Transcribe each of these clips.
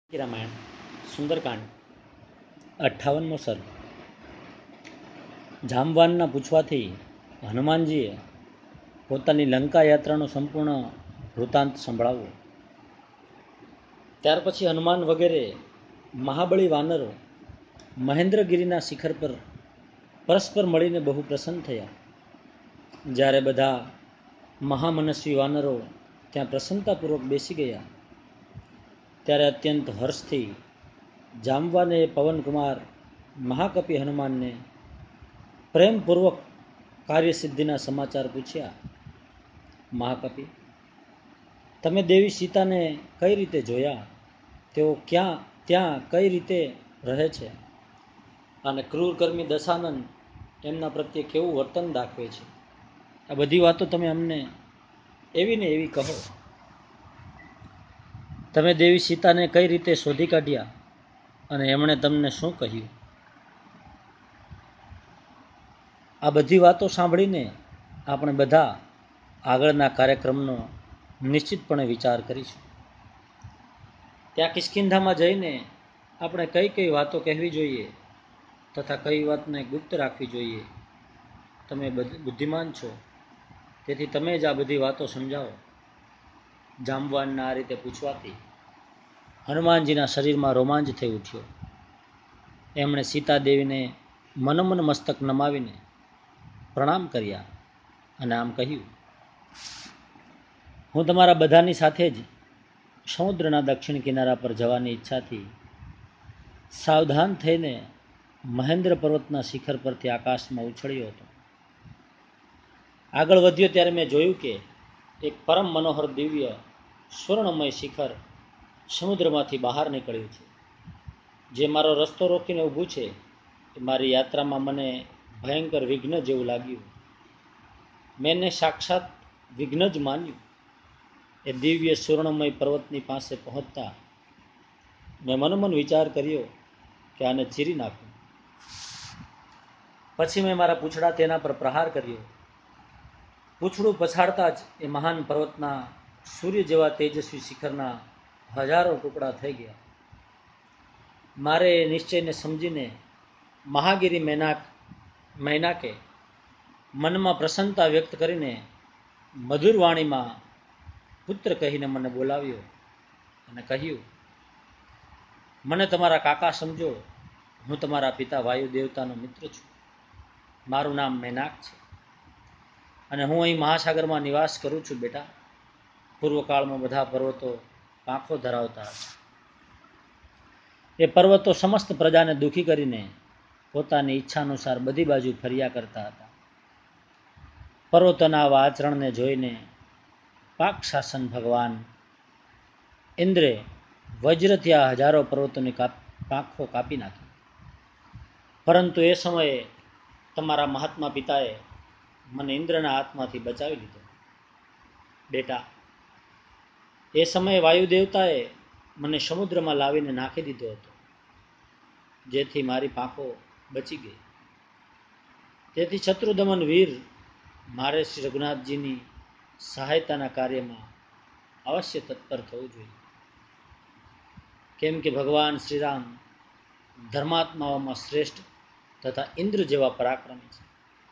રામાયણ સુંદરકાંડ 58મો સર્ગ। જામવાનના પૂછવાથી હનુમાનજીએ પોતાની લંકા યાત્રાનો સંપૂર્ણ વૃત્તાંત સંભળાવ્યો। ત્યાર પછી હનુમાન વગેરે મહાબળી વાનરો મહેન્દ્રગિરિના શિખર પર પરસ્પર મળીને બહુ પ્રસન્ન થયા। જ્યારે બધા મહામનસ્વી વાનરો ત્યાં પ્રસન્નતાપૂર્વક બેસી ગયા ત્યારે અત્યંત હર્ષથી જામવાને પવનકુમાર મહાકપિ હનુમાનને પ્રેમપૂર્વક કાર્યસિદ્ધિના સમાચાર પૂછ્યા। મહાકપિ, તમે દેવી સીતાને કઈ રીતે જોયા? તેઓ ત્યાં કઈ રીતે રહે છે? અને ક્રૂરકર્મી દશાનન એમના પ્રત્યે કેવું વર્તન દાખવે છે? આ બધી વાતો તમે અમને એવી ને એવી કહો। તમે દેવી સીતાને કઈ રીતે શોધી કાઢ્યા અને એમણે તમને શું કહ્યું? આ બધી વાતો સાંભળીને આપણે બધા આગળના કાર્યક્રમનો નિશ્ચિતપણે વિચાર કરીશું। ત્યાં કિષ્કિંધામાં જઈને આપણે કઈ કઈ વાતો કહેવી જોઈએ તથા કઈ વાતને ગુપ્ત રાખવી જોઈએ। તમે બુદ્ધિમાન છો, તેથી તમે જ આ બધી વાતો સમજાવો। જામવાનના આ રીતે પૂછવાથી હનુમાનજીના શરીરમાં રોમાંચ થઈ ઉઠ્યો। એમણે સીતાદેવીને મનોમન મસ્તક નમાવીને પ્રણામ કર્યા અને આમ કહ્યું, હું તમારા બધાની સાથે જ સમુદ્રના દક્ષિણ કિનારા પર જવાની ઈચ્છાથી સાવધાન થઈને મહેન્દ્ર પર્વતના શિખર પરથી આકાશમાં ઉછળ્યો હતો। આગળ વધ્યો ત્યારે મેં જોયું કે એક પરમ મનોહર દિવ્ય સ્વર્ણમય શિખર સમુદ્રમાંથી બહાર નીકળ્યું છે, જે મારો રસ્તો રોકીને ઊભું છે। એ મારી યાત્રામાં મને ભયંકર વિઘ્ન જેવું લાગ્યું। મેં એને સાક્ષાત વિઘ્ન જ માન્યું। એ દિવ્ય સ્વર્ણમય પર્વતની પાસે પહોંચતા મેં મનોમન વિચાર કર્યો કે આને ચીરી નાખું। પછી મેં મારા પૂંછડા તેના પર પ્રહાર કર્યો। પૂંછડું પછાડતા જ એ મહાન પર્વતના સૂર્ય જેવા તેજસ્વી શિખરના હજારો ટુકડા થઈ ગયા। મારે એ નિશ્ચયને સમજીને મહાગિરી મૈનાકે મનમાં પ્રસન્નતા વ્યક્ત કરીને મધુર વાણીમાં પુત્ર કહીને મને બોલાવ્યો અને કહ્યું, મને તમારા કાકા સમજો। હું તમારા પિતા વાયુ દેવતાનો મિત્ર છું। મારું નામ મૈનાક છે અને હું અહીં મહાસાગરમાં નિવાસ કરું છું। બેટા, પૂર્વકાળમાં બધા પર્વતો પાંખો ધરાવતા હતા। એ પર્વતો સમસ્ત પ્રજાને દુઃખી કરીને પોતાની ઈચ્છા અનુસાર બધી બાજુ ફર્યા કરતા હતા। પર્વતોના આવા આચરણને જોઈને પાક શાસન ભગવાન ઇન્દ્રે વજ્રથી આ હજારો પર્વતોની પાંખો કાપી નાખી। પરંતુ એ સમયે તમારા મહાત્મા પિતાએ મને ઇન્દ્રના હાથમાંથી બચાવી લીધો। બેટા, એ સમયે વાયુ દેવતાએ મને સમુદ્રમાં લાવીને નાખી દીધો હતો, જેથી મારી પાંખો બચી ગઈ। તેથી શત્રુદમન વીર, મારે શ્રી રઘુનાથજીની સહાયતાના કાર્યમાં અવશ્ય તત્પર થવું જોઈએ, કેમ કે ભગવાન શ્રીરામ ધર્માત્માઓમાં શ્રેષ્ઠ તથા ઇન્દ્ર જેવા પરાક્રમી છે।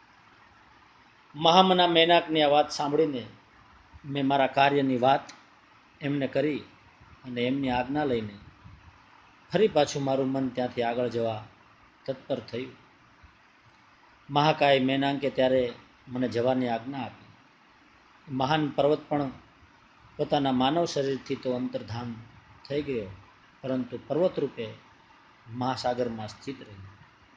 મહામના મૈનાકની આ વાત સાંભળીને મેં મારા કાર્યની વાત એમને કરી અને એમની આજ્ઞા લઈને ફરી પાછું મારું મન ત્યાંથી આગળ જવા તત્પર થયું। મહાકાય મૈનાકે ત્યારે મને જવાની આજ્ઞા આપી। મહાન પર્વત પણ પોતાના માનવ શરીરથી તો અંતર્ધાન થઈ ગયો, પરંતુ પર્વત રૂપે મહાસાગરમાં સ્થિત રહ્યો।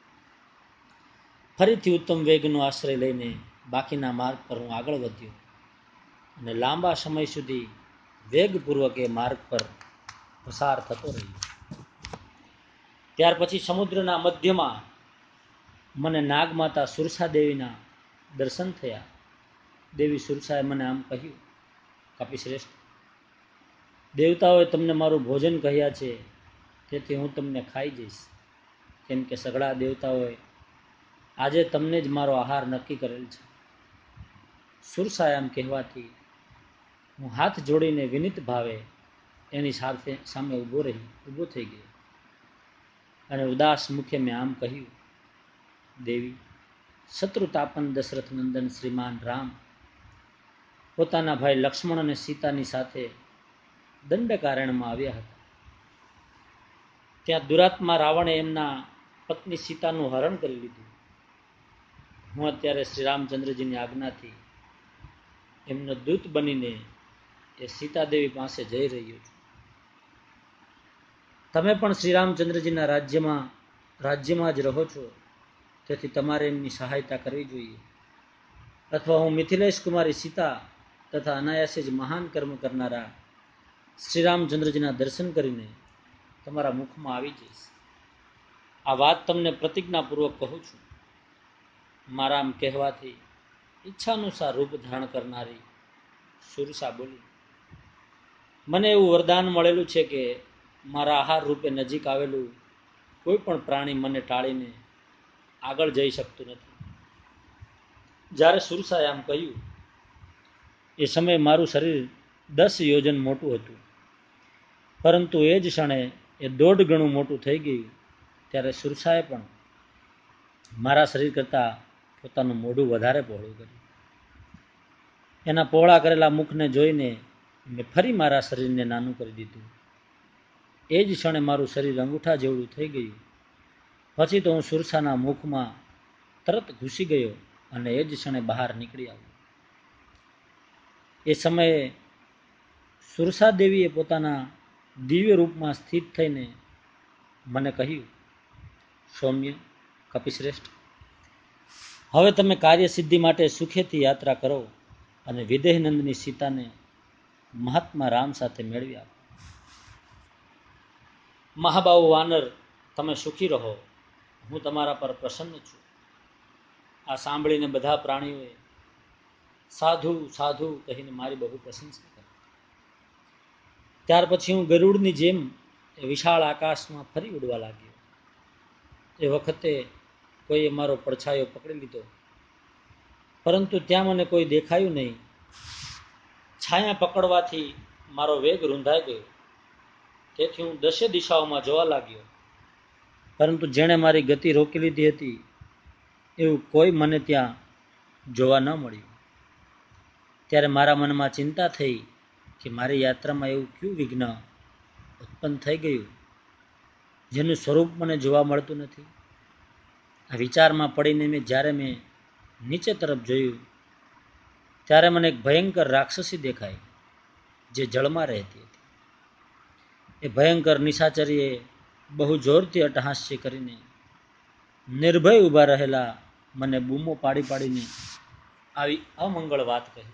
ફરીથી ઉત્તમ વેગનો આશ્રય લઈને બાકીના માર્ગ પર હું આગળ વધ્યો અને લાંબા સમય સુધી વેગપૂર્વક એ માર્ગ પર પસાર થતો રહ્યો। ત્યાર પછી સમુદ્રના મધ્યમાં મને નાગમાતા સુરસા દેવીના દર્શન થયા। દેવી સુરસાએ મને આમ કહ્યું, કપિશ્રેષ્ઠ, દેવતાઓએ તમને મારું ભોજન કહ્યા છે, તેથી હું તમને ખાઈ જઈશ, કેમ કે સઘળા દેવતાઓએ આજે તમને જ મારો આહાર નક્કી કરેલ છે। સુરસાએ આમ કહેવાથી હું હાથ જોડીને વિનિત ભાવે એની સાથે સામે ઊભો થઈ ગયો અને ઉદાસ મુખે મેં આમ કહ્યું, દેવી, શત્રુતાપન દશરથ નંદન શ્રીમાન રામ પોતાના ભાઈ લક્ષ્મણ અને સીતાની સાથે દંડકારણ્યમાં આવ્યા હતા. ત્યાં દુરાત્મા રાવણે એમના પત્ની સીતાનું હરણ કરી લીધું. હું અત્યારે શ્રી રામચંદ્રજીની આજ્ઞાથી એમનો દૂત બનીને એ સીતાદેવી પાસે જઈ રહ્યો છું. તમે પણ શ્રી રામચંદ્રજીના રાજ્યમાં જ રહો છો, તેથી તમારે એમની સહાયતા કરવી જોઈએ. અથવા હું મિથિલેશ કુમારી સીતા તથા અનાયાસે જ મહાન કર્મ કરનારા શ્રી રામચંદ્રજીના દર્શન કરીને તમારા મુખમાં આવી જઈશ. આ વાત તમને પ્રતિજ્ઞાપૂર્વક કહું છું. મારા આમ કહેવાથી ઈચ્છાનુસાર રૂપ ધારણ કરનારી સુરસા બોલી, મને એવું વરદાન મળેલું છે કે મારા આહાર રૂપે નજીક આવેલું કોઈ પણ પ્રાણી મને ટાળીને આગળ જઈ શકતું નથી. જ્યારે સુરસાએ આમ કહ્યું એ સમયે મારું શરીર 10 યોજન મોટું હતું, પરંતુ એ જ ક્ષણે એ 1.5 ગણું મોટું થઈ ગયું. ત્યારે સુરસાએ પણ મારા શરીર કરતાં પોતાનું મોઢું વધારે પહોળું કર્યું. એના પહોળા કરેલા મુખને જોઈને મેં ફરી મારા શરીરને નાનું કરી દીધું. એ જ ક્ષણે મારું શરીર અંગૂઠા જેવડું થઈ ગયું. પછી તો હું સુરસાના મુખમાં તરત ઘૂસી ગયો અને એ જ ક્ષણે બહાર નીકળી આવ્યો. એ સમયે સુરસા દેવીએ પોતાના દિવ્ય રૂપમાં સ્થિત થઈને મને કહ્યું, સૌમ્ય કપિશ્રેષ્ઠ, હવે તમે કાર્યસિદ્ધિ માટે સુખેથી યાત્રા કરો અને વિદેહનંદની સીતાને મહાત્મા રામ સાથે મેળવી આપો. મહાબાહુ વાનર, તમે સુખી રહો, હું તમારા પર પ્રસન્ન છું. આ સાંભળીને બધા પ્રાણીઓએ સાધુ સાધુ કહીને મારી બહુ પ્રશંસા કરી. ત્યાર પછી હું ગરુડની જેમ એ વિશાળ આકાશમાં ફરી ઉડવા લાગ્યો. એ વખતે કોઈએ મારો પડછાયો પકડી લીધો, પરંતુ ત્યાં મને કોઈ દેખાયું નહીં. છાયા પકડવાથી મારો વેગ રૂંધાઈ ગયો. તેથી હું 10 દિશાઓમાં જોવા લાગ્યો, પરંતુ જેણે મારી ગતિ રોકી લીધી હતી એવું કોઈ મને ત્યાં જોવા ન મળ્યું. ત્યારે મારા મનમાં ચિંતા થઈ કે મારી યાત્રામાં એવું કયું વિઘ્ન ઉત્પન્ન થઈ ગયું જેનું સ્વરૂપ મને જોવા મળતું નથી. આ વિચારમાં પડીને જ્યારે મેં નીચે તરફ જોયું ત્યારે મને એક ભયંકર રાક્ષસી દેખાઈ, જે જળમાં રહેતી હતી. એ ભયંકર નિશાચરીએ બહુ જોરથી અટ્ટહાસ્ય કરીને નિર્ભય ઊભા રહેલા મને બૂમો પાડીને આવી અમંગળ વાત કહી.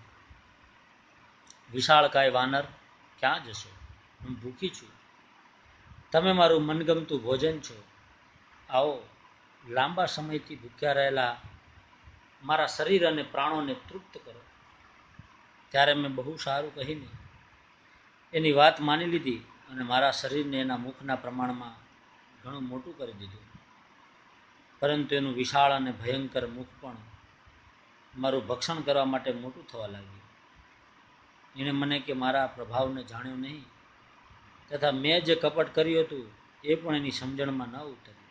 વિશાળકાય વાનર, ક્યાં જશો? હું ભૂખી છું. તમે મારું મનગમતું ભોજન છો. આવો, લાંબા સમયથી ભૂખ્યા રહેલા મારા શરીર અને પ્રાણોને તૃપ્ત કરો. ત્યારે મેં બહુ સારું કહીને એની વાત માની લીધી અને મારા શરીરને એના મુખના પ્રમાણમાં ઘણું મોટું કરી દીધું. પરંતુ એનું વિશાળ અને ભયંકર મુખ પણ મારું ભક્ષણ કરવા માટે મોટું થવા લાગ્યું. એણે મને કે મારા પ્રભાવને જાણ્યો નહીં, તથા મેં જે કપટ કર્યું હતું એ પણ એની સમજણમાં ન ઉતર્યું.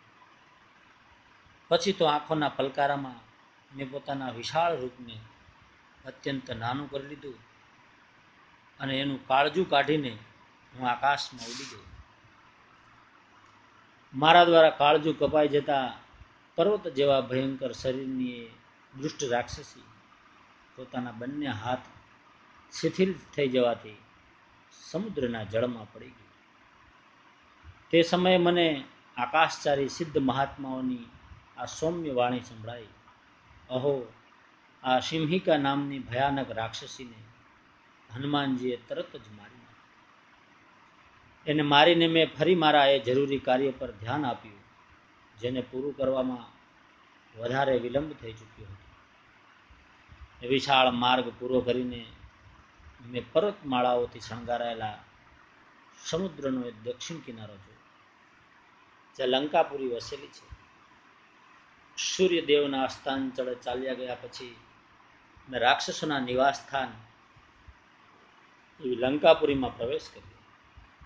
પછી તો આંખોના પલકારામાં મેં પોતાના વિશાળ રૂપને અત્યંત નાનું કરી લીધું અને એનું કાળજું કાઢીને હું આકાશમાં ઉડી ગયો. મારા દ્વારા કાળજું કપાઈ જતા પર્વત જેવા ભયંકર શરીરની એ દુષ્ટ રાક્ષસી પોતાના બંને હાથ શિથિલ થઈ જવાથી સમુદ્રના જળમાં પડી ગઈ. તે સમયે મને આકાશચારી સિદ્ધ મહાત્માઓની આ સૌમ્ય વાણી સંભળાઈ. અહો, આ સિંહિકા નામની ભયાનક રાક્ષસીને હનુમાનજીએ તરત જ મારી નાખી. એને મારીને મેં ફરી મારા એ જરૂરી કાર્ય પર ધ્યાન આપ્યું, જેને પૂરું કરવામાં વધારે વિલંબ થઈ ચૂક્યો હતો. વિશાળ માર્ગ પૂરો કરીને મેં પર્વતમાળાઓથી શણગારાયેલા સમુદ્રનો એક દક્ષિણ કિનારો જોયો, જ્યાં લંકાપુરી વસેલી છે. સૂર્યદેવના અસ્તાંચળે ચાલ્યા ગયા પછી મેં રાક્ષસોના નિવાસ સ્થાન એવી લંકાપુરીમાં પ્રવેશ કર્યો.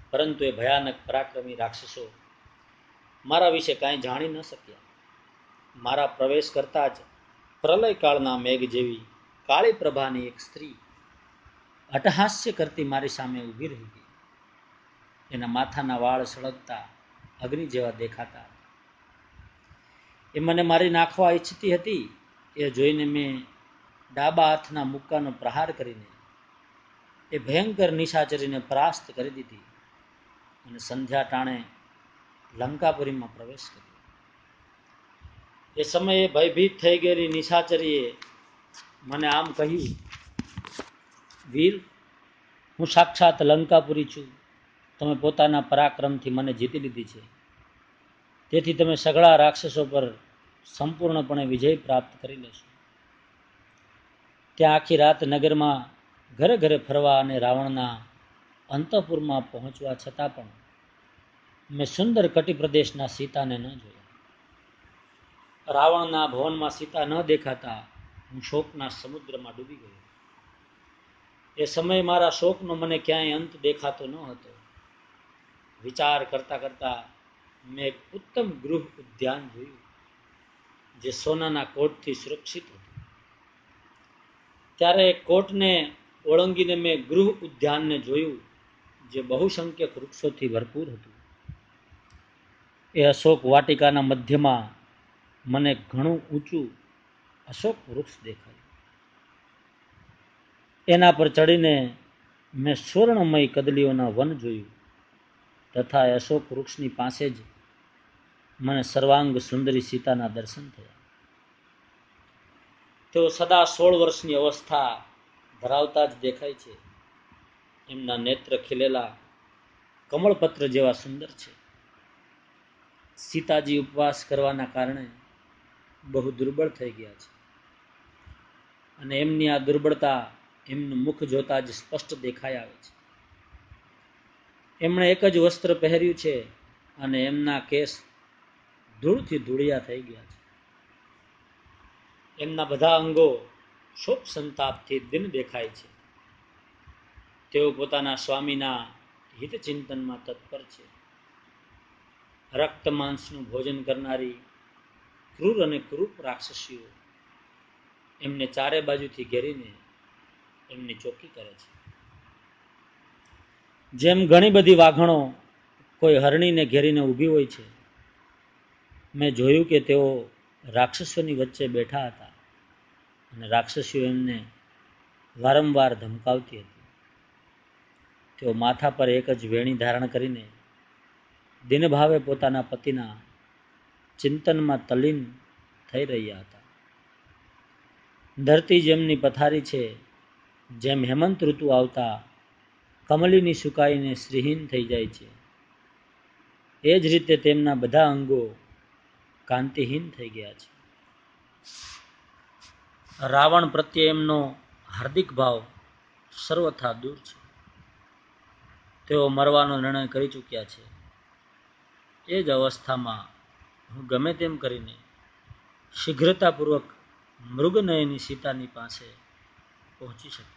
પરંતુ એ ભયાનક પરાક્રમી રાક્ષસો મારા વિશે કાંઈ જાણી ન શક્યા. મારા પ્રવેશ કરતા જ પ્રલયકાળના મેઘ જેવી કાળી પ્રભાની એક સ્ત્રી અટહાસ્ય કરતી મારી સામે ઊભી રહી ગઈ. એના માથાના વાળ સળગતા અગ્નિ જેવા દેખાતા. એ મને મારી નાખવા ઈચ્છતી હતી. એ જોઈને મેં ડાબા હાથના મુક્કાનો પ્રહાર કરીને એ ભયંકર નિશાચરીને પરાસ્ત કરી દીધી અને સંધ્યા ટાણે લંકાપુરીમાં પ્રવેશ કર્યો. એ સમયે ભયભીત થઈ ગયેલી નિશાચરીએ મને આમ કહ્યું, વીર, હું સાક્ષાત લંકાપુરી છું. તમે પોતાના પરાક્રમથી મને જીતી લીધી છે. તેથી તમે સઘળા રાક્ષસો પર સંપૂર્ણપણે વિજય પ્રાપ્ત કરી લેશો. ત્યાં આખી રાત નગરમાં ઘરે ઘરે ફરવા અને રાવણના અંતઃપુરમાં પહોંચવા છતાં પણ મેં સુંદર કટી પ્રદેશના સીતાને ન જોયા. રાવણના ભવનમાં સીતા ન દેખાતા હું શોકના સમુદ્રમાં ડૂબી ગયો. એ સમયે મારા શોકનો મને ક્યાંય અંત દેખાતો ન હતો. વિચાર કરતા કરતા મેં એક ઉત્તમ ગૃહ ઉદ્યાન જોયું, જે સોનાના કોટથી સુરક્ષિત હતું. ત્યારે કોટને ઓળંગીને મેં ગૃહ ઉદ્યાનને જોયું, જે બહુસંખ્યક વૃક્ષોથી ભરપૂર હતું. એ અશોક વાટિકાના મધ્યમાં મને ઘણું ઊંચું અશોક વૃક્ષ દેખાયું. એના પર ચડીને મેં સુવર્ણમય કદલીઓના વન જોયું તથા અશોક વૃક્ષની પાસે જ મને સર્વાંગ સુંદરી સીતાના દર્શન થયા. તેઓ સદા 16 વર્ષની અવસ્થા ધરાવતા જ દેખાય છે. એમના નેત્ર ખીલેલા કમળપત્ર જેવા સુંદર છે. સીતાજી ઉપવાસ કરવાના કારણે બહુ દુર્બળ થઈ ગયા છે અને એમની આ દુર્બળતા એમનું મુખ જોતા જ સ્પષ્ટ દેખાઈ આવે છે. એમણે એક જ વસ્ત્ર પહેર્યું છે અને એમના કેસ ધૂળથી ધૂળિયા થઈ ગયા છે. એમના બધા અંગો શોક સંતાપથી દિન દેખાય છે. તેઓ પોતાના સ્વામીના હિત ચિંતનમાં તત્પર છે. રક્ત માંસનું ભોજન કરનારી ક્રૂર અને ક્રૂપ રાક્ષસીઓ એમને ચારે બાજુથી ઘેરીને એમની ચોકી કરે છે. જેમ ઘણી બધી વાઘણો કોઈ હરણીને ઘેરીને ઊભી હોય છે, મેં જોયું કે તેઓ રાક્ષસોની વચ્ચે બેઠા હતા અને રાક્ષસીઓ એમને વારંવાર ધમકાવતી હતી. તેઓ માથા પર એક જ વેણી ધારણ કરીને દિનભાવે પોતાના પતિના ચિંતનમાં તલ્લીન થઈ રહ્યા હતા. ધરતી જેમની પથારી છે, જેમ હેમંત ઋતુ આવતા કમલીની સુકાઈને શ્રીહીન થઈ જાય છે, એ જ રીતે તેમના બધા અંગો કાંતિહીન થઈ ગયા છે. રાવણ પ્રત્યે એમનો હાર્દિક ભાવ સર્વથા દૂર છે. તેઓ મરવાનો નિર્ણય કરી ચૂક્યા છે. એ જ અવસ્થામાં હું ગમે તેમ કરીને શીઘ્રતાપૂર્વક મૃગનયની સીતાની પાસે પહોંચી શક્યો.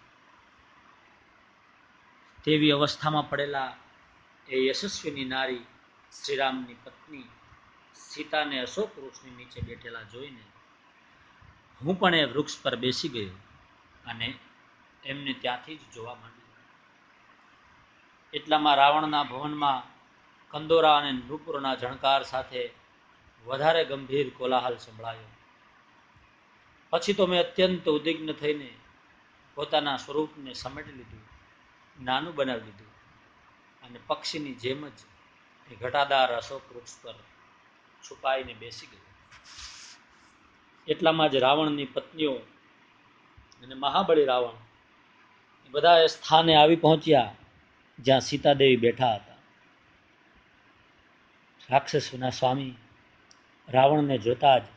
તેવી અવસ્થામાં પડેલા એ યશસ્વીની નારી શ્રીરામની પત્ની સીતાને અશોક વૃક્ષની નીચે બેઠેલા જોઈને હું પણ એ વૃક્ષ પર બેસી ગયો અને એમને ત્યાંથી જ જોવા માંડ્યું. એટલામાં રાવણના ભવનમાં કંદોરા અને નૂપુરના ઝણકાર સાથે વધારે ગંભીર કોલાહલ સંભળાયો. પછી તો મેં અત્યંત ઉદ્વિગ્ન થઈને પોતાના સ્વરૂપને સમેટી લીધું, નાનું બનાવી દીધું અને પક્ષીની જેમ જ એ ઘટાદાર અશોક વૃક્ષ પર છુપાઈને બેસી ગયો. એટલામાં જ રાવણની પત્નીઓ અને મહાબળી રાવણ એ બધા એ સ્થાને આવી પહોંચ્યા જ્યાં સીતાદેવી બેઠા હતા. રાક્ષસોના સ્વામી રાવણને જોતા જ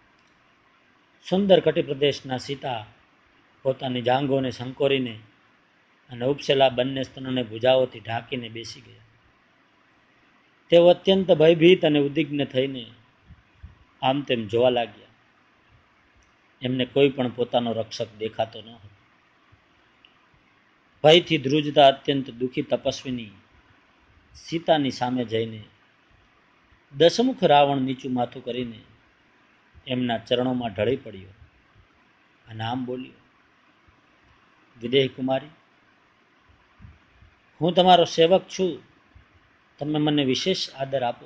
સુંદર કટી પ્રદેશના સીતા પોતાની જાંઘોને સંકોરીને અને ઉપસેલા બંને સ્તનોને ભુજાઓથી ઢાંકીને બેસી ગયા. તેઓ અત્યંત ભયભીત અને ઉદ્વિગ્ન થઈને આમ તેમ જોવા લાગ્યા. એમને કોઈ પણ પોતાનો રક્ષક દેખાતો ન હતો. ભયથી ધ્રુજતા અત્યંત દુઃખી તપસ્વીની સીતાની સામે જઈને દશમુખ રાવણ નીચું માથું કરીને એમના ચરણોમાં ઢળી પડ્યો અને આમ બોલ્યો, વિદેહી કુમારી, હું તમારો સેવક છું, તમે મને વિશેષ આદર આપો.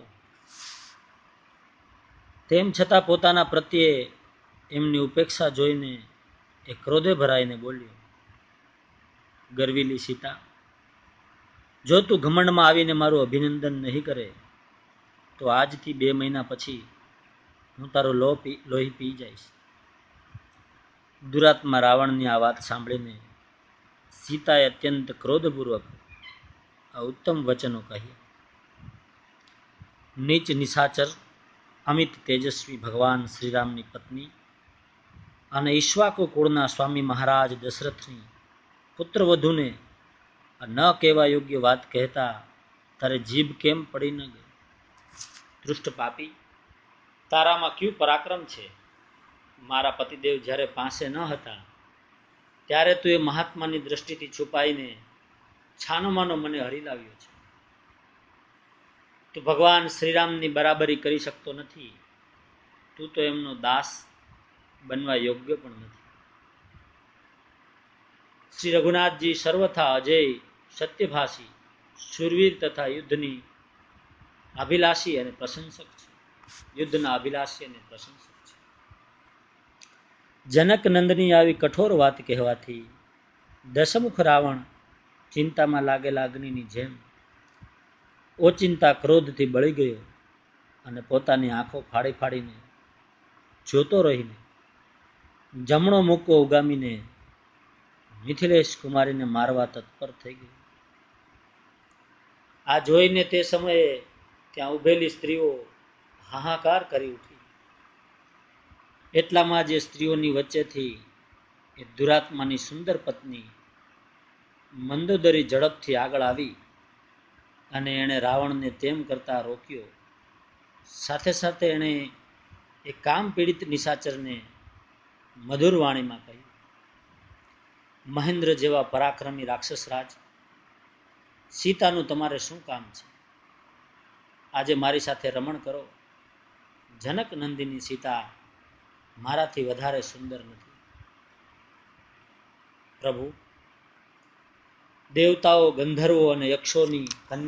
તેમ છતાં પોતાના પ્રત્યે એમની ઉપેક્ષા જોઈને એ ક્રોધે ભરાઈને બોલ્યો, ગર્વીલી સીતા, જો તું ઘમંડમાં આવીને મારું અભિનંદન નહીં કરે તો આજથી 2 મહિના પછી હું તારું લોહી પી જઈશ. દુરાત્મા રાવણની આ વાત સાંભળીને સીતાએ અત્યંત ક્રોધપૂર્વક આ ઉત્તમ વચનો કહ્યા. નીચ નિશાચર અમિત તેજસ્વી ભગવાન શ્રીરામની પત્ની અને ઈક્ષ્વાકુ કુળના સ્વામી મહારાજ દશરથની પુત્રવધૂને ન કહેવા યોગ્ય વાત કહેતા તારે જીભ કેમ પડી ન ગઈ? દુષ્ટ પાપી, તારામાં ક્યું પરાક્રમ છે? મારા પતિદેવ જ્યારે પાસે ન હતા ત્યારે તું એ મહાત્માની દ્રષ્ટિથી છુપાઈને છાનોમાનો મને હરી લાવ્યો છે. તું ભગવાન શ્રીરામની બરાબરી કરી શકતો નથી. તું તો એમનો દાસ બનવા યોગ્ય પણ નથી. શ્રી રઘુનાથજી સર્વથા અજય, સત્યભાષી, શૂરવીર તથા યુદ્ધની અભિલાષી અને પ્રશંસક છે. યુદ્ધના અભિલાષી અને પ્રશંસક છે. જનક નંદની આવી કઠોર વાત કહેવાથી દશમુખ રાવણ ચિંતામાં લાગેલા અગ્નિની જેમ ઓચિંતા ક્રોધથી બળી ગયો અને પોતાની આંખો ફાડી ફાડીને જોતો રહીને જમણો મુક્કો ઉગામીને મિથિલેશ કુમારીને મારવા તત્પર થઈ ગયો. આ જોઈને તે સમયે ત્યાં ઉભેલી સ્ત્રીઓ હાહાકાર કરી ઉઠી. એટલામાં જે સ્ત્રીઓની વચ્ચેથી એ દુરાત્માની સુંદર પત્ની મંદોદરી ઝડપથી આગળ આવી અને એણે રાવણને તેમ કરતા રોક્યો. સાથે સાથે એણે એ કામ પીડિત નિશાચરને મધુર વાણીમાં કહ્યું, મહેન્દ્ર જેવા પરાક્રમી રાક્ષસરાજ, સીતાનું તમારે શું કામ છે? આજે મારી સાથે રમણ કરો. જનક નંદિની સીતા મારાથી વધારે સુંદર નથી. પ્રભુ, દેવતાઓ, ગંધર્વો અને યક્ષોની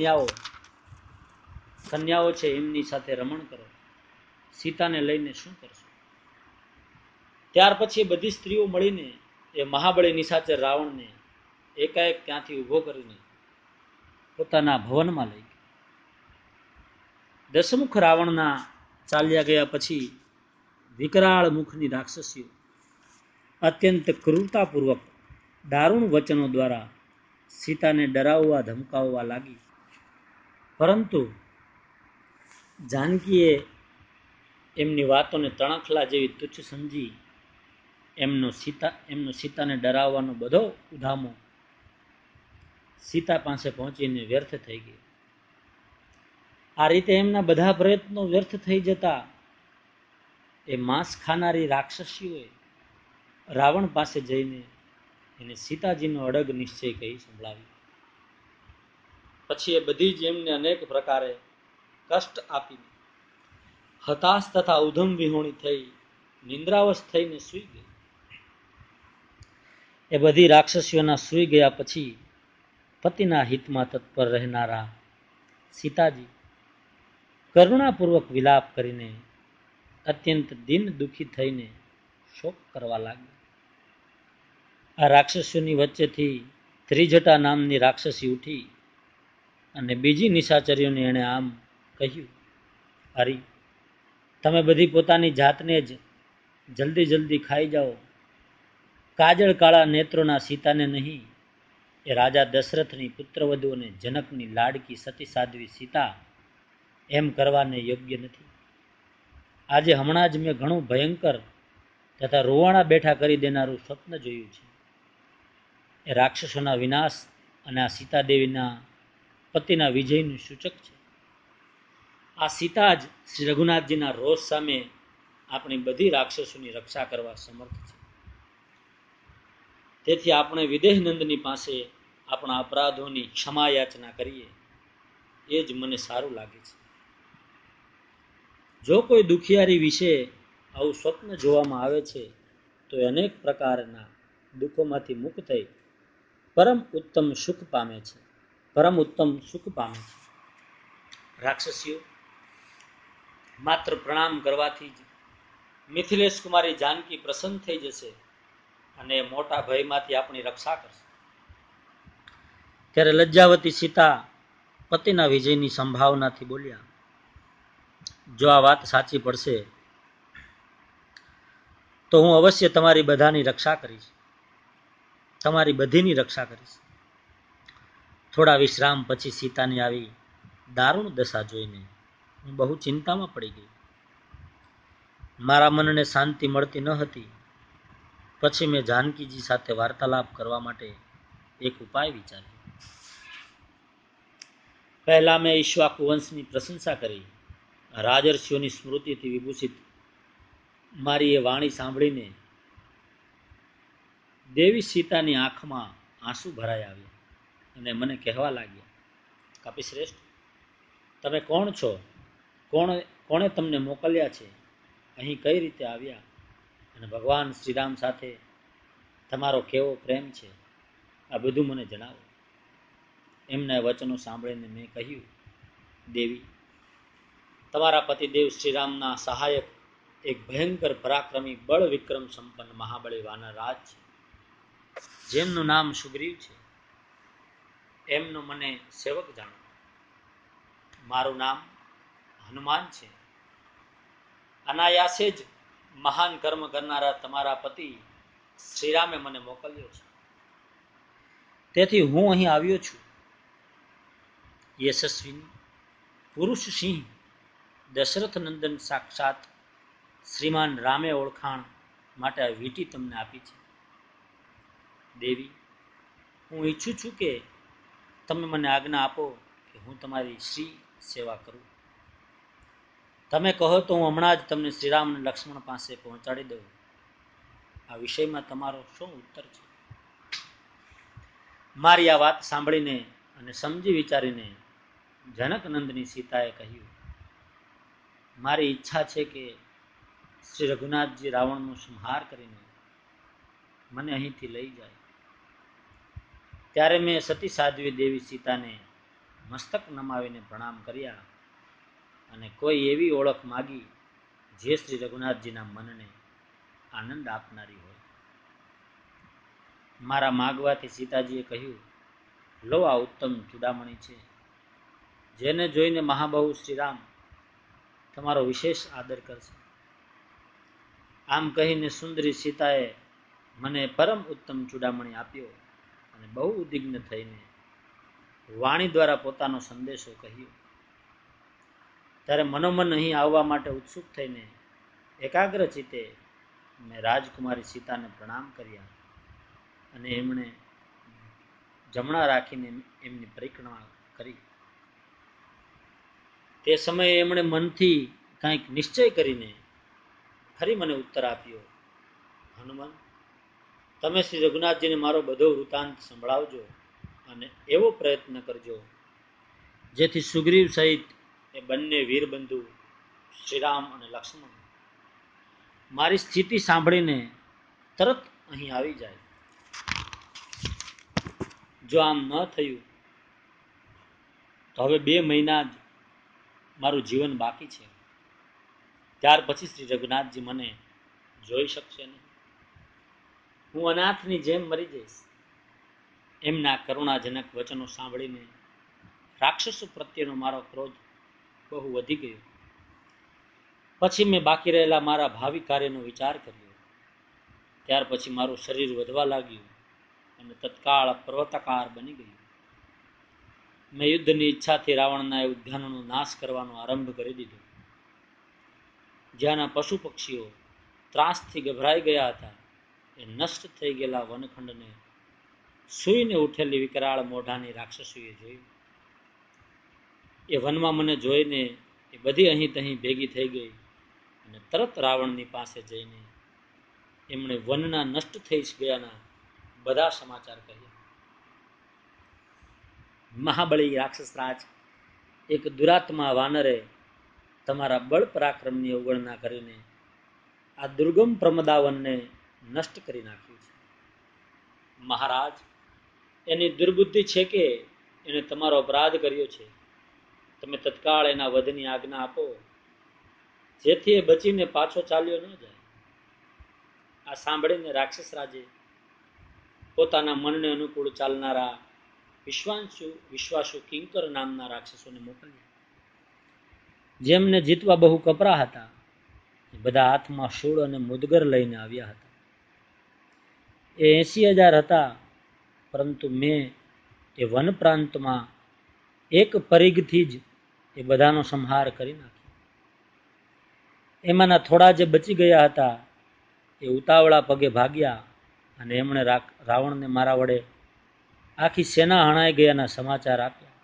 કન્યાઓ છે, એમની સાથે રમણ કરો. સીતાને લઈને શું કરશો? ત્યાર પછી બધી સ્ત્રીઓ મળીને એ મહાબળી નિશાચર રાવણને એકાએક ત્યાંથી ઊભો કરીને પોતાના ભવનમાં લઈ ગઈ. દશમુખ રાવણના ચાલ્યા ગયા પછી વિકરાળ મુખની રાક્ષસીઓ અત્યંત ક્રૂરતાપૂર્વક દારૂણ વચનો દ્વારા સીતાને ડરાવવા ધમકાવવા લાગી. પરંતુ જાનકીએ એમની વાતોને તણખલા જેવી તુચ્છ સમજી એમનો સીતાને ડરાવવાનો બધો ઉધામો સીતા પાસે પહોંચીને વ્યર્થ થઈ ગયો. આ રીતે એમના બધા પ્રયત્નો વ્યર્થ થઈ જતા એ માંસ ખાનારી રાક્ષસીઓએ રાવણ પાસે જઈને એને સીતાજીનો અડગ નિશ્ચય કહી સંભળાવ્યો. પછી એ બધી જ એમને અનેક પ્રકારે કષ્ટ આપીને હતાશ તથા ઉધમ વિહોણી થઈ નિંદ્રાવશ થઈને સૂઈ ગઈ. એ બધી રાક્ષસીઓના સૂઈ ગયા પછી પતિના હિતમાં તત્પર રહેનારા સીતાજી કરુણાપૂર્વક વિલાપ કરીને અત્યંત દિન દુઃખી થઈને શોક કરવા લાગ્યા. આ રાક્ષસીઓની વચ્ચેથી ત્રિજટા નામની રાક્ષસી ઉઠી અને બીજી નિશાચરીઓને એણે આમ કહ્યું, હરી, તમે બધી પોતાની જાતને જ જલ્દી ખાઈ જાઓ. કાજળ કાળા નેત્રોના સીતાને નહીં, એ રાજા દશરથની પુત્રવધુ અને જનકની લાડકી સતી સાધ્વી સીતા એમ કરવાને યોગ્ય નથી. આજે હમણાં જ મેં ઘણું ભયંકર તથા રોવાણા બેઠા કરી દેનારું સ્વપ્ન જોયું છે. એ રાક્ષસોના વિનાશ અને આ સીતાદેવીના પતિના વિજયનું સૂચક છે. આ સીતા જ શ્રી રઘુનાથજીના રોષ સામે આપણી બધી રાક્ષસોની રક્ષા કરવા સમર્થ છે. તેથી આપણે વિદેહ નંદની પાસે આપણા અપરાધોની ક્ષમા યાચના કરીએ એ જ મને સારું લાગે છે. જો કોઈ દુખિયારી વિશે આવું સ્વપ્ન જોવામાં આવે છે તો એ અનેક પ્રકારના દુઃખોમાંથી મુક્ત થઈ પરમ ઉત્તમ સુખ પામે છે. રાક્ષસીઓ, માત્ર પ્રણામ કરવાથી જ મિથિલેશ કુમારી જાનકી પ્રસન્ન થઈ જશે અને મોટા ભયમાંથી આપણી રક્ષા કરશે. ત્યારે લજ્જાવતી સીતા પતિના વિજયની સંભાવનાથી બોલ્યા, જો આ વાત સાચી પડશે તો હું અવશ્ય તમારી બધાની રક્ષા કરીશ, તમારી બધીની રક્ષા કરીશ. થોડા વિશ્રામ પછી સીતાની આવી દારૂણ દશા જોઈને હું બહુ ચિંતામાં પડી ગઈ. મારા મનને શાંતિ મળતી ન હતી. પછી મેં જાનકીજી સાથે વાર્તાલાપ કરવા માટે એક ઉપાય વિચાર્યો. પહેલા મેં ઈક્ષ્વાકુ વંશની પ્રશંસા કરી. રાજર્ષિઓની સ્મૃતિથી વિભૂષિત મારી એ વાણી સાંભળીને દેવી સીતાની આંખમાં આંસુ ભરાઈ આવ્યા અને મને કહેવા લાગ્યા, કપિશ્રેષ્ઠ, તમે કોણ છો? કોણે તમને મોકલ્યા છે? અહીં કઈ રીતે આવ્યા? અને ભગવાન શ્રીરામ સાથે તમારો કેવો પ્રેમ છે, આ બધું મને જણાવો. એમના વચનો સાંભળીને મેં કહ્યું, દેવી, તમારા પતિદેવ શ્રીરામના સહાયક એક ભયંકર પરાક્રમી બળ વિક્રમ સંપન્ન મહાબળી વાનર રાજ છે, જેમનું નામ સુગ્રીવ છે. એમનો મને સેવક જાણો. મારું નામ હનુમાન છે. અનાયાસે જ મહાન કર્મ કરનારા તમારા પતિ શ્રીરામે મને મોકલ્યો છે. તેથી હું અહીં આવ્યો છું. યશસ્વી પુરુષ સિંહ દશરથ નંદન સાક્ષાત શ્રીમાન રામે ઓળખાણ માટે આ વીંટી તમને આપી છે. દેવી, હું ઈચ્છું છું કે તમે મને આજ્ઞા આપો કે હું તમારી શ્રી સેવા કરું. તમે કહો તો હું હમણાં જ તમને શ્રીરામ અને લક્ષ્મણ પાસે પહોંચાડી દઉં. આ વિષયમાં તમારો શું ઉત્તર છે? મારી આ વાત સાંભળીને અને સમજી વિચારીને જનકનંદની સીતાએ કહ્યું, મારી ઈચ્છા છે કે શ્રી રઘુનાથજી રાવણનો સંહાર કરીને મને અહીંથી લઈ જાય. ત્યારે મેં સતી સાધ્વી દેવી સીતાને મસ્તક નમાવીને પ્રણામ કર્યા અને કોઈ એવી ઓળખ માગી જે શ્રી રઘુનાથજીના મનને આનંદ આપનારી હોય. મારા માગવાથી સીતાજીએ કહ્યું, લો, આ ઉત્તમ ચૂડામણી છે, જેને જોઈને મહાબહુ શ્રીરામ તમારો વિશેષ આદર કરશે. આમ કહીને સુંદરી સીતાએ મને પરમ ઉત્તમ ચૂડામણી આપ્યો અને બહુ ઉદ્વિગ્ન થઈને વાણી દ્વારા પોતાનો સંદેશો કહ્યો. ત્યારે મનોમન અહીં આવવા માટે ઉત્સુક થઈને એકાગ્ર ચિત્તે મેં રાજકુમારી સીતાને પ્રણામ કર્યા અને એમણે જમણા રાખીને એમની પરિક્રમા કરી. તે સમયે એમણે મનથી કંઈક નિશ્ચય કરીને ફરી મને ઉત્તર આપ્યો, હનુમાન, તમે શ્રી રઘુનાથજીને મારો બધો વૃત્તાંત સંભળાવજો અને એવો પ્રયત્ન કરજો જેથી સુગ્રીવ સહિત એ બંને વીરબંધુ શ્રીરામ અને લક્ષ્મણ મારી સ્થિતિ સાંભળીને તરત અહીં આવી જાય. જો આમ ન થયું તો હવે 2 મહિના જ મારું જીવન બાકી છે. ત્યાર પછી શ્રી રઘુનાથજી મને જોઈ શકશે નહીં. હું અનાથની જેમ મરી જઈશ. એમના કરુણાજનક વચનો સાંભળીને રાક્ષસો પ્રત્યેનો મારો ક્રોધ બહુ વધી ગયો. પછી મેં બાકી રહેલા મારા ભાવિ કાર્યનો વિચાર કર્યો. ત્યાર પછી મારું શરીર વધવા લાગ્યું અને તત્કાળ પર્વતાકાર બની ગયું. મેં યુદ્ધની ઈચ્છાથી રાવણના એ ઉદ્યાનનો નાશ કરવાનો આરંભ કરી દીધો. જ્યાંના પશુ પક્ષીઓ ત્રાસથી ગભરાઈ ગયા હતા એ નષ્ટ થઈ ગયેલા વનખંડને સૂઈને ઉઠેલી વિકરાળ મોઢાની રાક્ષસીએ જોયું. એ વનમાં મને જોઈને એ બધી અહીં તહીં ભેગી થઈ ગઈ અને તરત રાવણની પાસે જઈને એમણે વનના નષ્ટ થઈ ગયાના બધા સમાચાર કહ્યા. મહાબળી રાક્ષસરાજ એક દુરાત્મા વાનરે તમારા બળ પરાક્રમની અવગણના કરીને આ દુર્ગમ પ્રમદાવનને નષ્ટ કરી નાખ્યું છે. મહારાજ, એની દુર્બુદ્ધિ છે કે એને તમારો અપરાધ કર્યો છે. તમે તત્કાળ એના વધની આજ્ઞા આપો, જેથી એ બચીને પાછો ચાલ્યો ન જાય. આ સાંભળીને રાક્ષસ રાજે પોતાના મનને અનુકૂળ ચાલનારા વિશ્વાસુ કિંકર નામના રાક્ષસોને મોકલ્યા. જેમને જીતવા બહુ કપરા હતા, એ બધા હાથમાં શૂળ અને મુદગર લઈને આવ્યા હતા. એ 80,000 હતા, પરંતુ મેં એ વન પ્રાંતમાં એક પરિઘથી જ એ બધાનો સંહાર કરી નાખ્યો. એમાંના થોડા જે બચી ગયા હતા એ ઉતાવળા પગે ભાગ્યા અને એમણે રાવણને મારા વડે આખી સેના હણાઈ ગયાના સમાચાર આપ્યા.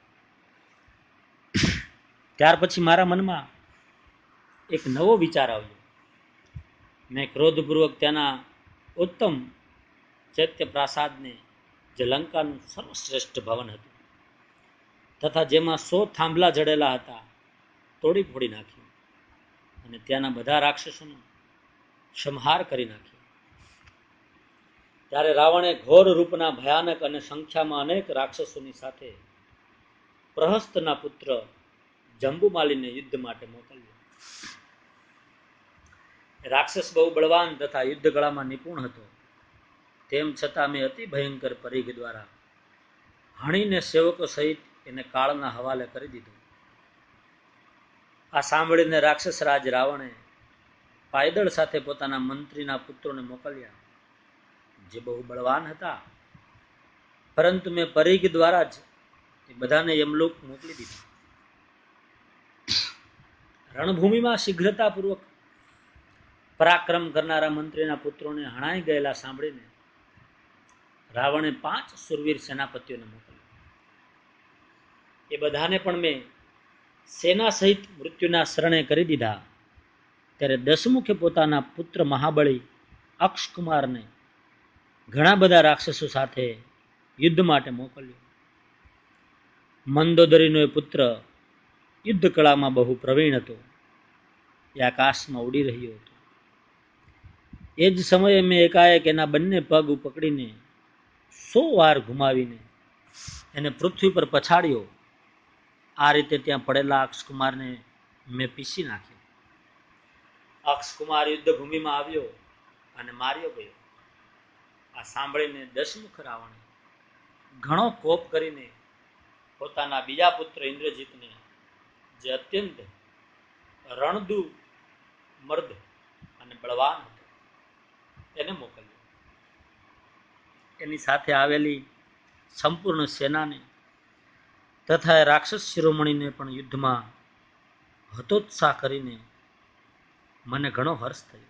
ત્યાર પછી મારા મનમાં એક નવો વિચાર આવ્યો. મેં ક્રોધપૂર્વક ત્યાંના ઉત્તમ ચૈત્ય પ્રાસાદને, જે લંકાનું સર્વશ્રેષ્ઠ ભવન હતું તથા જેમાં 100 થાંભલા જડેલા હતા, તોડી ફોડી નાખ્યું અને ત્યાંના બધા રાક્ષસોનો સંહાર કરી નાખ્યો. ત્યારે રાવણે ઘોર રૂપના ભયાનક અને સંખ્યામાં અનેક રાક્ષસોની સાથે પ્રહસ્તના પુત્ર જંબુમાલીને યુદ્ધ માટે મોકલ્યો. રાક્ષસ બહુ બળવાન તથા યુદ્ધ કળામાં નિપુણ હતો. તેમ છતાં મેં અતિ ભયંકર પરિઘ દ્વારા હણીને સેવકો સહિત એને કાળના હવાલે કરી દીધો. આ સાંભળીને રાક્ષસ રાજ રાવણે પાયદળ સાથે પોતાના મંત્રીના પુત્રોને મોકલ્યા, જે બહુ બળવાન હતા, પરંતુ મેં પરિઘ દ્વારા જ એ બધાને યમલોક મોકલી દીધા. રણભૂમિમાં શીઘ્રતાપૂર્વક પરાક્રમ કરનારા મંત્રીના પુત્રોને હણાઈ ગયેલા સાંભળીને રાવણે 5 સુરવીર સેનાપતિઓને મોકલ્યા. એ બધાને પણ મેં સેના સહિત મૃત્યુના શરણે કરી દીધા. ત્યારે દશમુખે પોતાના પુત્ર મહાબળી અક્ષકુમારને ઘણા બધા રાક્ષસો સાથે યુદ્ધ માટે મોકલ્યો. મંદોદરીનો એ પુત્ર યુદ્ધ કળામાં બહુ પ્રવીણ હતો. એ આકાશમાં ઉડી રહ્યો હતો. એ જ સમયે મેં એકાએક એના બંને પગ પકડીને 100 વાર ઘુમાવીને એને પૃથ્વી પર પછાડ્યો. આ રીતે ત્યાં પડેલા અક્ષકુમારને મેં પીસી નાખ્યો. અક્ષકુમાર યુદ્ધ ભૂમિમાં આવ્યો અને માર્યો ગયો. આ સાંભળીને દશમુખ રાવણે ઘણો કોપ કરીને પોતાના બીજા પુત્ર ઇન્દ્રજીતને, જે અત્યંત રણદુ મર્દ અને બળવાન હતો, એને મોકલ્યો. એની સાથે આવેલી સંપૂર્ણ સેનાને તથા રાક્ષસ શિરોમણીને પણ યુદ્ધમાં હતોત્સાહ કરીને મને ઘણો હર્ષ થયો.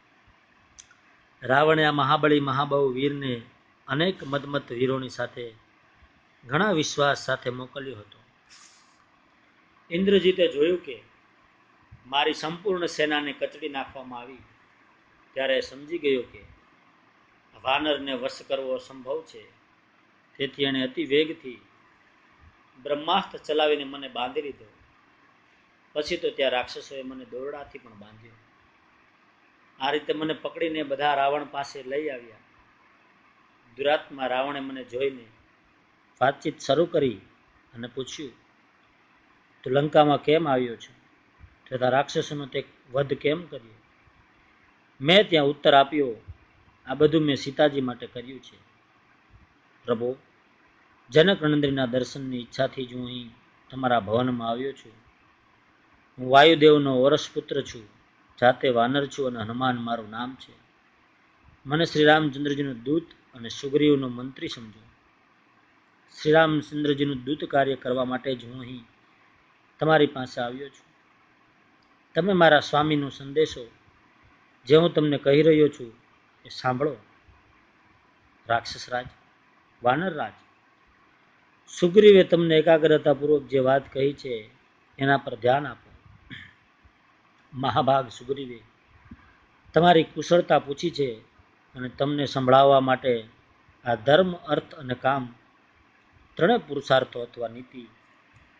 રાવણે આ મહાબળી મહાબહુ વીરને અનેક મદમત વીરોની સાથે ઘણા વિશ્વાસ સાથે મોકલ્યો હતો. ઇન્દ્રજીતે જોયું કે મારી સંપૂર્ણ સેનાને કચડી નાખવામાં આવી, ત્યારે સમજી ગયો કે વાનરને વશ કરવો અસંભવ છે. તેથી એણે અતિ વેગથી બ્રહ્માસ્ત્ર ચલાવીને મને બાંધી લીધો. પછી તો ત્યાં રાક્ષસોએ મને દોરડાથી પણ બાંધ્યો. આ રીતે મને પકડીને બધા રાવણ પાસે લઈ આવ્યા. દુરાત્મા રાવણે મને જોઈને વાતચીત શરૂ કરી અને પૂછ્યું, તું લંકામાં કેમ આવ્યો છે તથા રાક્ષસોનો તે વધ કેમ કર્યો? મેં ત્યાં ઉત્તર આપ્યો, આ બધું મેં સીતાજી માટે કર્યું છે. પ્રભુ, જનક નંદીના દર્શનની ઈચ્છાથી જ હું અહીં તમારા ભવનમાં આવ્યો છું. હું વાયુદેવનો ઓરસ પુત્ર છું, જાતે વાનર છું અને હનુમાન મારું નામ છે. મને શ્રી રામચંદ્રજીનો દૂત અને સુગ્રીવનો મંત્રી સમજો. શ્રી રામચંદ્રજીનું દૂત કાર્ય કરવા માટે જ હું અહીં તમારી પાસે આવ્યો છું. તમે મારા સ્વામીનો સંદેશો જે હું તમને કહી રહ્યો છું એ સાંભળો. રાક્ષસરાજ, વાનરરાજ, સુગ્રીવે તમને એકાગ્રતાપૂર્વક જે વાત કહી છે એના પર ધ્યાન આપો. મહાભાગ સુગ્રીવે તમારી કુશળતા પૂછી છે અને તમને સંભળાવવા માટે આ ધર્મ, અર્થ અને કામ ત્રણેય પુરુષાર્થો અથવા નીતિ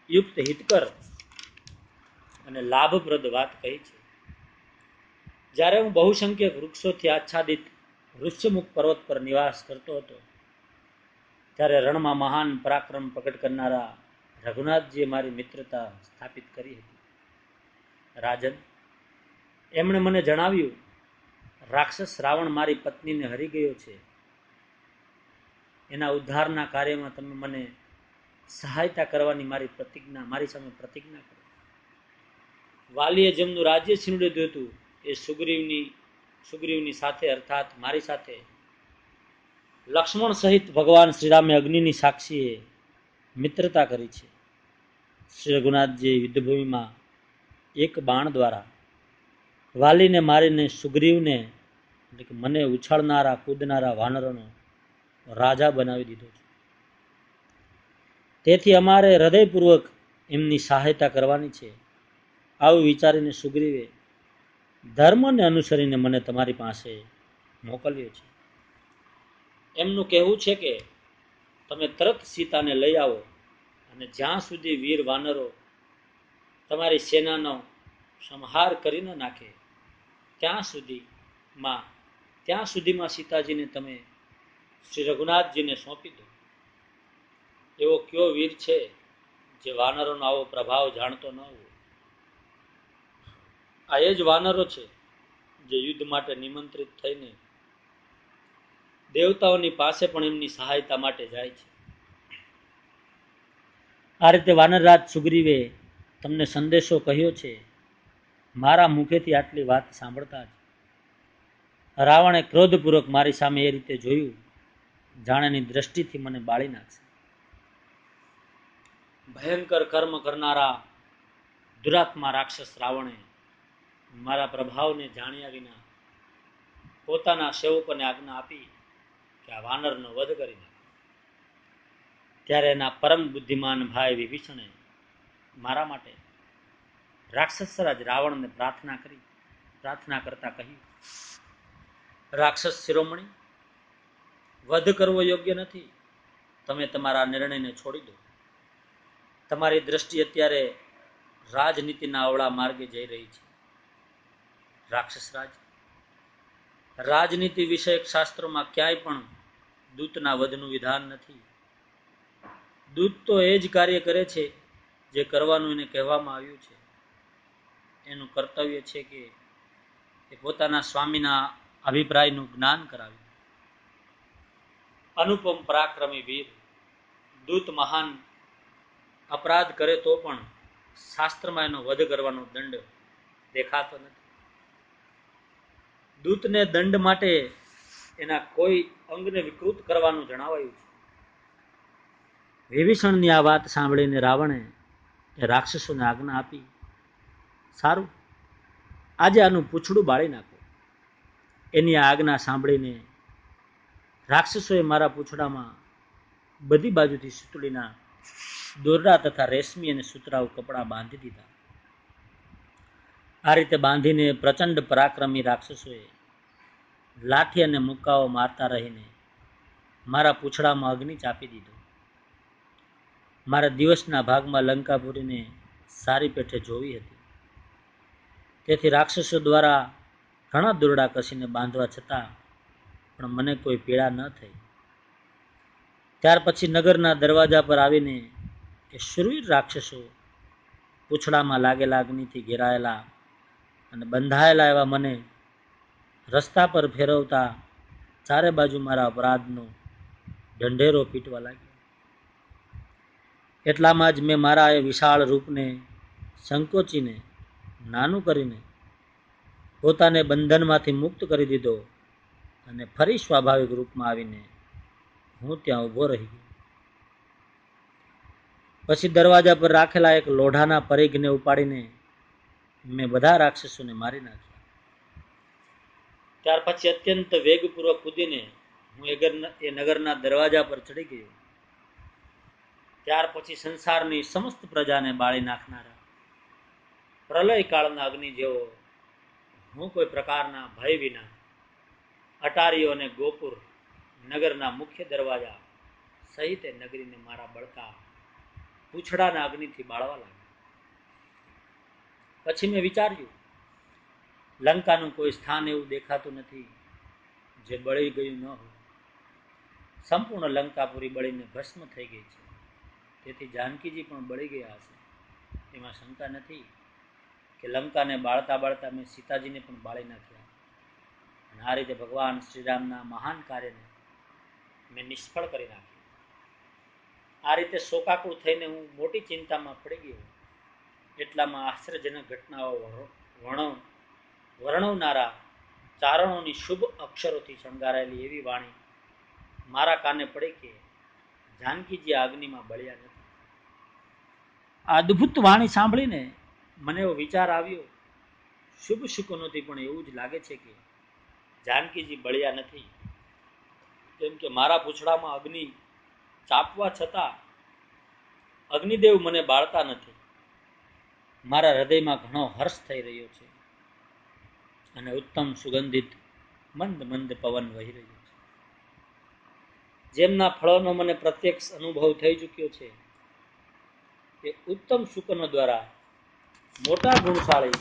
યુક્ત હિતકર અને લાભપ્રદ વાત કહી છે. જ્યારે હું બહુસંખ્યક વૃક્ષોથી આચ્છાદિત ઋષ્યમુખ પર્વત પર નિવાસ કરતો હતો, ત્યારે રણમાં મહાન પરાક્રમ પ્રકટ કરનારા રઘુનાથજીએ મારી મિત્રતા સ્થાપિત કરી હતી. રાજન, એમણે મને જણાવ્યું, રાક્ષસ રાવણ મારી પત્નીને હરી ગયો છે. એના ઉદ્ધારના કાર્યમાં તમે મને સહાયતા કરવાની મારી સામે પ્રતિજ્ઞા કરો. વાલીએ જેમનું રાજ્ય છીનવી લીધું હતું એ સુગ્રીવની સાથે અર્થાત મારી સાથે લક્ષ્મણ સહિત ભગવાન શ્રીરામે અગ્નિની સાક્ષીએ મિત્રતા કરી છે. શ્રી રઘુનાથજીએ યુદ્ધભૂમિમાં એક બાણ દ્વારા વાલીને મારીને સુગ્રીવને એટલે કે મને ઉછાળનારા કૂદનારા વાનરોનો રાજા બનાવી દીધો છે. તેથી અમારે હૃદયપૂર્વક એમની સહાયતા કરવાની છે. આવું વિચારીને સુગ્રીવે ધર્મને અનુસરીને મને તમારી પાસે મોકલ્યો છે. એમનું કહેવું છે કે તમે તરત સીતાને લઈ આવો અને જ્યાં સુધી વીર વાનરો તમારી સેનાનો સંહાર કરી ન નાખે ત્યાં સુધીમાં સીતાજીને તમે શ્રી રઘુનાથજીને સોંપી દો. એવો કયો વીર છે જે વાનરોનો આવો પ્રભાવ જાણતો ન હોય? આ એ જ વાનરો છે જે યુદ્ધ માટે નિમંત્રિત થઈને દેવતાઓની પાસે પણ એમની સહાયતા માટે જાય છે. આ રીતે વાનરરાજ સુગ્રીવે તમને સંદેશો કહ્યો છે. મારા મુખેથી આટલી વાત સાંભળતા જ રાવણે ક્રોધપૂર્વક મારી સામે એ રીતે જોયું જાણે એની દ્રષ્ટિથી મને બાળી નાખશે. ભયંકર કર્મ કરનારા દુરાત્મા રાક્ષસ રાવણે મારા પ્રભાવને જાણ્યા વિના પોતાના સેવકોને આજ્ઞા આપી કે આ વાનરનો વધ કરી નાખે. ત્યારે એના પરમ બુદ્ધિમાન ભાઈ વિભીષણે મારા માટે રાક્ષસરાજ રાવણને પ્રાર્થના કરતા કહ્યું, રાક્ષસ શિરોમણી, વધ કરવો યોગ્ય નથી. તમે તમારા નિર્ણયને છોડી દો. તમારી દ્રષ્ટિ અત્યારે રાજનીતિના અવળા માર્ગે જઈ રહી છે. રાક્ષસરાજ, રાજનીતિ વિષયક શાસ્ત્રોમાં ક્યાંય પણ દૂતના વધનું વિધાન નથી. દૂત તો એ જ કાર્ય કરે છે જે કરવાનું એને કહેવામાં આવ્યું છે. એનું કર્તવ્ય છે કે એ પોતાના સ્વામીના અભિપ્રાયનું જ્ઞાન કરાવ્યું. અનુપમ પરાક્રમી વીર દૂત મહાન અપરાધ કરે તો પણ શાસ્ત્રમાં એનો વધ કરવાનો દંડ દેખાતો નથી. દૂતને દંડ માટે એના કોઈ અંગને વિકૃત કરવાનું જણાવાયું છે. વિભીષણની આ વાત સાંભળીને રાવણે એ રાક્ષસોને આજ્ઞા આપી, સારું, આજે આનું પૂંછડું બાળી નાખો. એની આજ્ઞા સાંભળીને રાક્ષસોએ મારા પૂંછડામાં બધી બાજુથી સુતળીના દોરડા તથા રેશમી અને સુતરાઉ કપડા બાંધી દીધા. આ રીતે બાંધીને પ્રચંડ પરાક્રમી રાક્ષસોએ લાઠી અને મુક્કાઓ મારતા રહીને મારા પૂંછડામાં અગ્નિ ચાપી દીધો. મારા દિવસના ભાગમાં લંકાપુરીને સારી પેઠે જોવી હતી. તેથી રાક્ષસો દ્વારા ઘણા દોરડા કસીને બાંધવા છતાં પણ મને કોઈ પીડા ન થઈ. ત્યાર પછી નગરના દરવાજા પર આવીને એ શૂરવીર રાક્ષસો પૂંછડામાં લાગેલા અગ્નિથી ઘેરાયેલા અને બંધાયેલા એવા મને રસ્તા પર ફેરવતા ચારે બાજુ મારા અપરાધનો ઢંઢેરો પીટવા લાગ્યા. એટલામાં જ મેં મારા એ વિશાળ રૂપને સંકોચીને નાનું કરીને પોતાને બંધનમાંથી મુક્ત કરી દીધો અને ફરી સ્વાભાવિક રૂપમાં આવીને હું ત્યાં ઊભો રહી ગયો. પછી દરવાજા પર રાખેલા એક લોઢાના પરિઘને ઉપાડીને મેં બધા રાક્ષસોને મારી નાખ્યા. ત્યાર પછી અત્યંત વેગપૂર્વક કૂદીને હું એ નગરના દરવાજા પર ચડી ગયો. ત્યાર પછી સંસારની સમસ્ત પ્રજાને બાળી નાખનારા પ્રલય કાળના અગ્નિ જેવો હું કોઈ પ્રકારના ભય વિના અટારીઓ અને ગોપુર નગરના મુખ્ય દરવાજા સહિત નગરીને મારા બળકા પૂંછડાના અગ્નિથી બાળવા લાગ્યા. પછી મેં વિચાર્યું, લંકાનું કોઈ સ્થાન એવું દેખાતું નથી જે બળી ગયું ન હોય. સંપૂર્ણ લંકાપુરી બળીને ભસ્મ થઈ ગઈ છે, તેથી જાનકીજી પણ બળી ગયા હશે. એમાં શંકા નથી કે લંકાને બાળતા બાળતા મેં સીતાજીને પણ બાળી નાખ્યા. અને આ રીતે ભગવાન શ્રીરામના મહાન કાર્યને મેં નિષ્ફળ કરી નાખ્યું. આ રીતે શોકાકુળ થઈને હું મોટી ચિંતામાં પડી ગયો. એટલામાં આશ્ચર્યજનક ઘટનાઓ વર્ણવનારા ચારણોની શુભ અક્ષરોથી શણગારાયેલી એવી વાણી મારા કાને પડી કે જાનકીજી આ અગ્નિમાં બળ્યા નથી. આ અદ્ભુત વાણી સાંભળીને મને એવો વિચાર આવ્યો, શુભ શુકનોથી પણ એવું જ લાગે છે કે જાનકીજી બળ્યા નથી, કેમ કે મારા પૂંછડામાં અગ્નિ ચાપવા છતાં અગ્નિદેવ મને બાળતા નથી. મારા હૃદયમાં ઘણો હર્ષ થઈ રહ્યો છે અને ઉત્તમ સુગંધિત મંદ મંદ પવન વહી રહ્યો છે. જેમના ફળોનો મને પ્રત્યક્ષ અનુભવ થઈ ચૂક્યો છે કે ઉત્તમ શુકનો દ્વારા મોટા ગુણશાળી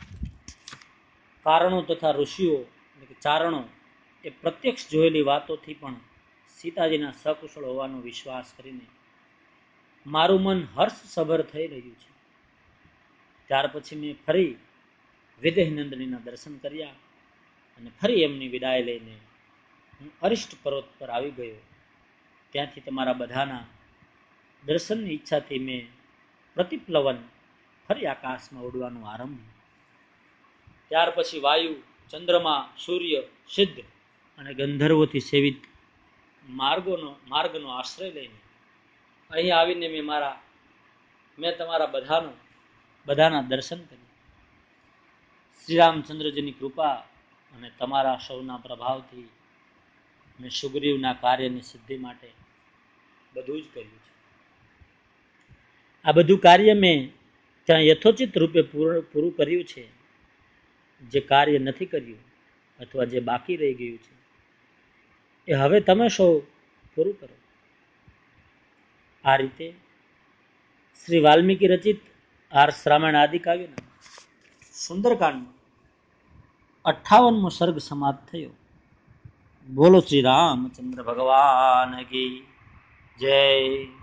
કારણો તથા ઋષિઓ ચારણો એ પ્રત્યક્ષ જોયેલી વાતોથી પણ સીતાજીના સકુશળ હોવાનો વિશ્વાસ કરીને મારું મન હર્ષસભર થઈ રહ્યું છે. ત્યાર પછી મેં ફરી વિદેહનંદનીના દર્શન કર્યા અને ફરી એમની વિદાય લઈને હું અરિષ્ટ પર્વત પર આવી ગયો. ત્યાંથી તમારા બધાના દર્શનની ઈચ્છાથી મેં પ્રતિપ્લવન ફરી આકાશમાં ઉડવાનું આરંભ. ત્યાર પછી વાયુ, ચંદ્રમા, સૂર્ય, સિદ્ધ અને ગંધર્વોથી સેવિત માર્ગનો આશ્રય લઈને અહીં આવીને મેં તમારા બધાના દર્શન કર્યા. શ્રી રામચંદ્રજીની કૃપા અને તમારા સૌના પ્રભાવથી મેં સુગ્રીવના કાર્યની સિદ્ધિ માટે બધું જ કર્યું છે. આ બધું કાર્ય મેં ત્યાં યથોચિત રૂપે પૂરું કર્યું છે. જે કાર્ય નથી કર્યું અથવા જે બાકી રહી ગયું છે એ હવે તમે સૌ પૂરું કરો. આ રીતે શ્રી વાલ્મીકી રચિત આર્ષ રામાયણ આદિ કાવ્યના સુંદરકાંડનો 58મો સર્ગ સમાપ્ત થયો. બોલો શ્રી રામચંદ્ર ભગવાન કી જય.